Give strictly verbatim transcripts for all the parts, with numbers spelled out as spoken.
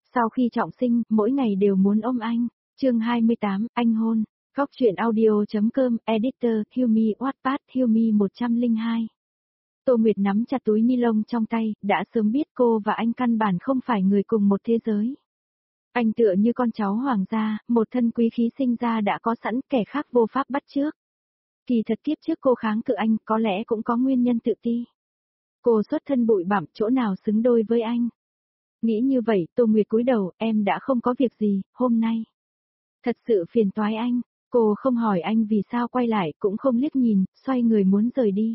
Sau khi trọng sinh, mỗi ngày đều muốn ôm anh. Chương hai mươi tám, anh hôn. Góc truyện audio.com, editor, Hilmi Wattpad, Hilmi một không hai. Tô Nguyệt nắm chặt túi ni lông trong tay, đã sớm biết cô và anh căn bản không phải người cùng một thế giới. Anh tựa như con cháu hoàng gia, một thân quý khí sinh ra đã có sẵn, kẻ khác vô pháp bắt chước. Kỳ thật kiếp trước cô kháng cự anh, có lẽ cũng có nguyên nhân tự ti. Cô xuất thân bụi bặm, chỗ nào xứng đôi với anh. Nghĩ như vậy, Tô Nguyệt cúi đầu, em đã không có việc gì, hôm nay. Thật sự phiền toái anh, cô không hỏi anh vì sao quay lại, cũng không liếc nhìn, xoay người muốn rời đi.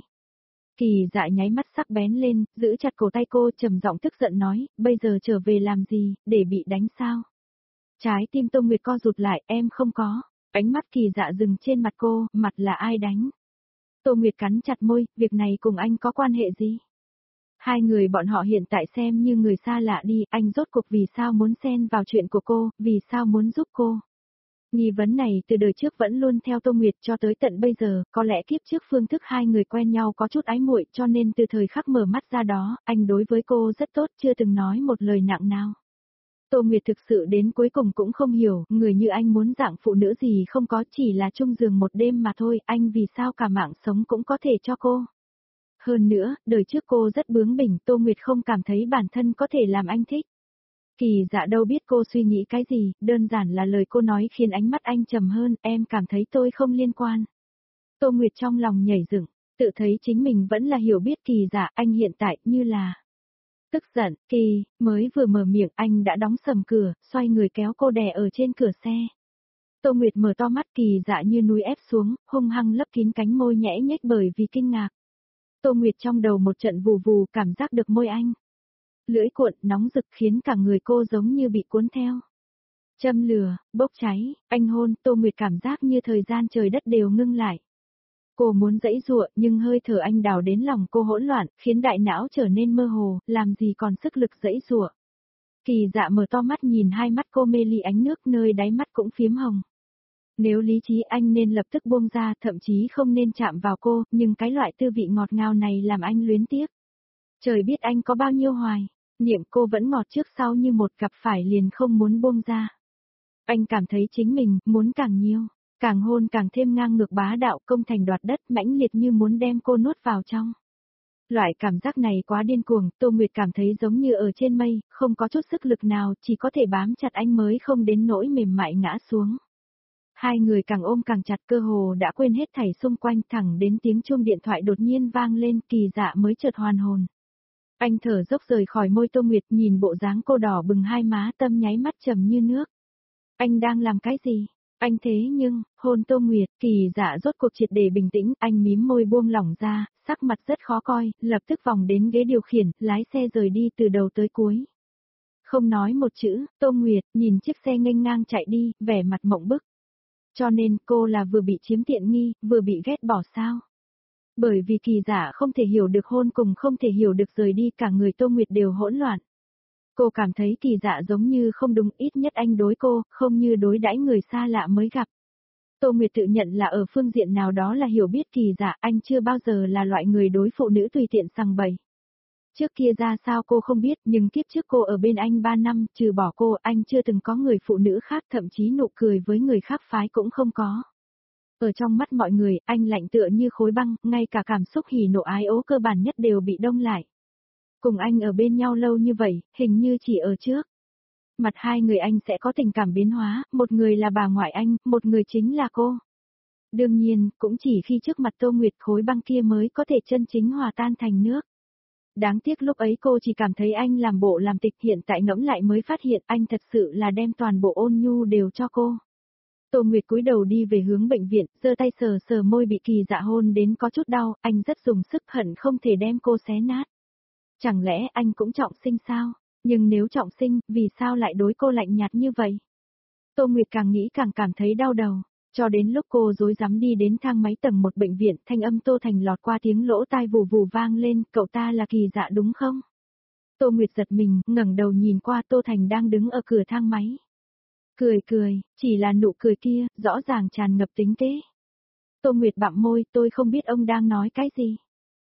Kỳ Dạ nháy mắt sắc bén lên, giữ chặt cổ tay cô, trầm giọng tức giận nói, bây giờ trở về làm gì, để bị đánh sao? Trái tim Tô Nguyệt co rụt lại, em không có. Ánh mắt Kỳ Dạ dừng trên mặt cô, mặt là ai đánh? Tô Nguyệt cắn chặt môi, việc này cùng anh có quan hệ gì? Hai người bọn họ hiện tại xem như người xa lạ đi, anh rốt cuộc vì sao muốn xen vào chuyện của cô, vì sao muốn giúp cô? Nghi vấn này từ đời trước vẫn luôn theo Tô Nguyệt cho tới tận bây giờ, có lẽ kiếp trước phương thức hai người quen nhau có chút ái muội, cho nên từ thời khắc mở mắt ra đó, anh đối với cô rất tốt, chưa từng nói một lời nặng nào. Tô Nguyệt thực sự đến cuối cùng cũng không hiểu, người như anh muốn dạng phụ nữ gì không có, chỉ là chung giường một đêm mà thôi, anh vì sao cả mạng sống cũng có thể cho cô. Hơn nữa, đời trước cô rất bướng bỉnh, Tô Nguyệt không cảm thấy bản thân có thể làm anh thích. Kỳ Dạ đâu biết cô suy nghĩ cái gì, đơn giản là lời cô nói khiến ánh mắt anh trầm hơn, em cảm thấy tôi không liên quan. Tô Nguyệt trong lòng nhảy dựng, tự thấy chính mình vẫn là hiểu biết Kỳ Dạ, anh hiện tại như là... Tức giận, Kỳ, mới vừa mở miệng anh đã đóng sầm cửa, xoay người kéo cô đè ở trên cửa xe. Tô Nguyệt mở to mắt, Kỳ Dạ như núi ép xuống, hung hăng lấp kín cánh môi nhẽ nhếch bởi vì kinh ngạc. Tô Nguyệt trong đầu một trận vù vù, cảm giác được môi anh. Lưỡi cuộn, nóng rực khiến cả người cô giống như bị cuốn theo. Châm lửa, bốc cháy, anh hôn, Tô Nguyệt cảm giác như thời gian trời đất đều ngưng lại. Cô muốn giãy giụa, nhưng hơi thở anh đào đến lòng cô hỗn loạn, khiến đại não trở nên mơ hồ, làm gì còn sức lực giãy giụa. Kỳ Dạ mở to mắt nhìn hai mắt cô mê ly ánh nước, nơi đáy mắt cũng phiếm hồng. Nếu lý trí anh nên lập tức buông ra, thậm chí không nên chạm vào cô, nhưng cái loại tư vị ngọt ngào này làm anh luyến tiếc. Trời biết anh có bao nhiêu hoài, niệm cô vẫn ngọt trước sau như một, gặp phải liền không muốn buông ra. Anh cảm thấy chính mình, muốn càng nhiều, càng hôn càng thêm ngang ngược bá đạo, công thành đoạt đất, mãnh liệt như muốn đem cô nuốt vào trong. Loại cảm giác này quá điên cuồng, Tô Nguyệt cảm thấy giống như ở trên mây, không có chút sức lực nào, chỉ có thể bám chặt anh mới không đến nỗi mềm mại ngã xuống. Hai người càng ôm càng chặt, cơ hồ đã quên hết thảy xung quanh, thẳng đến tiếng chuông điện thoại đột nhiên vang lên, Kỳ Dạ mới chợt hoàn hồn. Anh thở dốc rời khỏi môi Tô Nguyệt, nhìn bộ dáng cô đỏ bừng hai má, tâm nháy mắt trầm như nước. Anh đang làm cái gì? Anh thế nhưng, hôn Tô Nguyệt, Kỳ Dạ rốt cuộc triệt để bình tĩnh, anh mím môi buông lỏng ra, sắc mặt rất khó coi, lập tức vòng đến ghế điều khiển, lái xe rời đi từ đầu tới cuối. Không nói một chữ, Tô Nguyệt nhìn chiếc xe nghênh ngang chạy đi, vẻ mặt mộng bức. Cho nên cô là vừa bị chiếm tiện nghi, vừa bị ghét bỏ sao? Bởi vì Kỳ Dạ không thể hiểu được hôn cùng không thể hiểu được rời đi, cả người Tô Nguyệt đều hỗn loạn. Cô cảm thấy Kỳ Dạ giống như không đúng, ít nhất anh đối cô, không như đối đãi người xa lạ mới gặp. Tô Nguyệt tự nhận là ở phương diện nào đó là hiểu biết Kỳ Dạ, anh chưa bao giờ là loại người đối phụ nữ tùy tiện sằng bậy. Trước kia ra sao cô không biết, nhưng kiếp trước cô ở bên anh ba năm, trừ bỏ cô, anh chưa từng có người phụ nữ khác, thậm chí nụ cười với người khác phái cũng không có. Ở trong mắt mọi người, anh lạnh tựa như khối băng, ngay cả cảm xúc hỉ nộ ái ố cơ bản nhất đều bị đông lại. Cùng anh ở bên nhau lâu như vậy, hình như chỉ ở trước. Mặt hai người anh sẽ có tình cảm biến hóa, một người là bà ngoại anh, một người chính là cô. Đương nhiên, cũng chỉ khi trước mặt Tô Nguyệt khối băng kia mới có thể chân chính hòa tan thành nước. Đáng tiếc lúc ấy cô chỉ cảm thấy anh làm bộ làm tịch, hiện tại ngẫm lại mới phát hiện anh thật sự là đem toàn bộ ôn nhu đều cho cô. Tô Nguyệt cúi đầu đi về hướng bệnh viện, giơ tay sờ sờ môi bị Kỳ Dạ hôn đến có chút đau, anh rất dùng sức, hận không thể đem cô xé nát. Chẳng lẽ anh cũng trọng sinh sao? Nhưng nếu trọng sinh, vì sao lại đối cô lạnh nhạt như vậy? Tô Nguyệt càng nghĩ càng cảm thấy đau đầu, cho đến lúc cô rối rắm đi đến thang máy tầng một bệnh viện, thanh âm Tô Thành lọt qua tiếng lỗ tai vù vù vang lên, cậu ta là Kỳ Dạ đúng không? Tô Nguyệt giật mình, ngẩng đầu nhìn qua Tô Thành đang đứng ở cửa thang máy. Cười cười, chỉ là nụ cười kia, rõ ràng tràn ngập tính kế. Tô Nguyệt bặm môi, tôi không biết ông đang nói cái gì.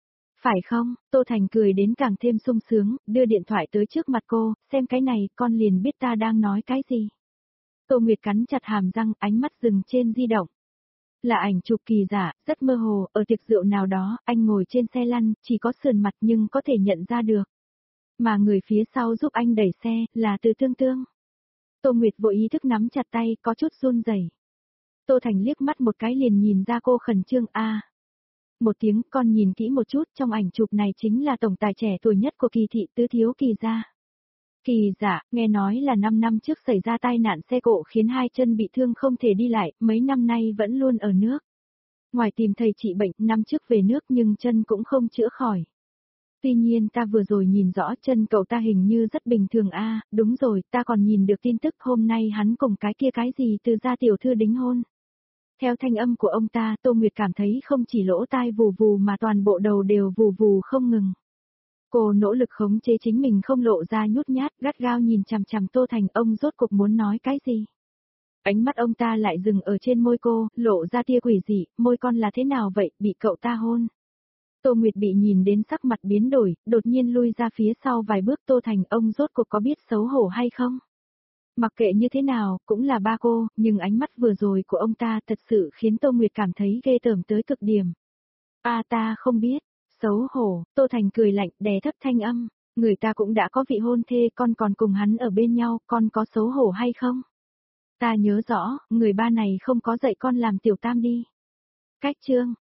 Phải không? Tô Thành cười đến càng thêm sung sướng, đưa điện thoại tới trước mặt cô, xem cái này, con liền biết ta đang nói cái gì. Tô Nguyệt cắn chặt hàm răng, ánh mắt dừng trên di động. Là ảnh chụp kỳ giả, rất mơ hồ, ở tiệc rượu nào đó, anh ngồi trên xe lăn, chỉ có sườn mặt nhưng có thể nhận ra được. Mà người phía sau giúp anh đẩy xe, là Từ Tương Tương. Tô Nguyệt vội ý thức nắm chặt tay, có chút run rẩy. Tô Thành liếc mắt một cái liền nhìn ra cô khẩn trương a. À. Một tiếng, con nhìn kỹ một chút, trong ảnh chụp này chính là tổng tài trẻ tuổi nhất của Kỳ thị tứ thiếu Kỳ gia. Kỳ giả, nghe nói là năm năm trước xảy ra tai nạn xe cộ khiến hai chân bị thương không thể đi lại, mấy năm nay vẫn luôn ở nước. Ngoài tìm thầy trị bệnh, năm trước về nước nhưng chân cũng không chữa khỏi. Tuy nhiên ta vừa rồi nhìn rõ chân cậu ta hình như rất bình thường a. À, đúng rồi, ta còn nhìn được tin tức hôm nay hắn cùng cái kia cái gì Từ gia tiểu thư đính hôn. Theo thanh âm của ông ta, Tô Nguyệt cảm thấy không chỉ lỗ tai vù vù mà toàn bộ đầu đều vù vù không ngừng. Cô nỗ lực khống chế chính mình không lộ ra nhút nhát, gắt gao nhìn chằm chằm Tô Thành, ông rốt cuộc muốn nói cái gì. Ánh mắt ông ta lại dừng ở trên môi cô, lộ ra tia quỷ dị, môi con là thế nào vậy, bị cậu ta hôn. Tô Nguyệt bị nhìn đến sắc mặt biến đổi, đột nhiên lui ra phía sau vài bước. Tô Thành, ông rốt cuộc có biết xấu hổ hay không? Mặc kệ như thế nào, cũng là ba cô, nhưng ánh mắt vừa rồi của ông ta thật sự khiến Tô Nguyệt cảm thấy ghê tởm tới cực điểm. A ta không biết, xấu hổ, Tô Thành cười lạnh, đè thấp thanh âm, người ta cũng đã có vị hôn thê, con còn cùng hắn ở bên nhau, con có xấu hổ hay không? Ta nhớ rõ, người ba này không có dạy con làm tiểu tam đi. Cách chương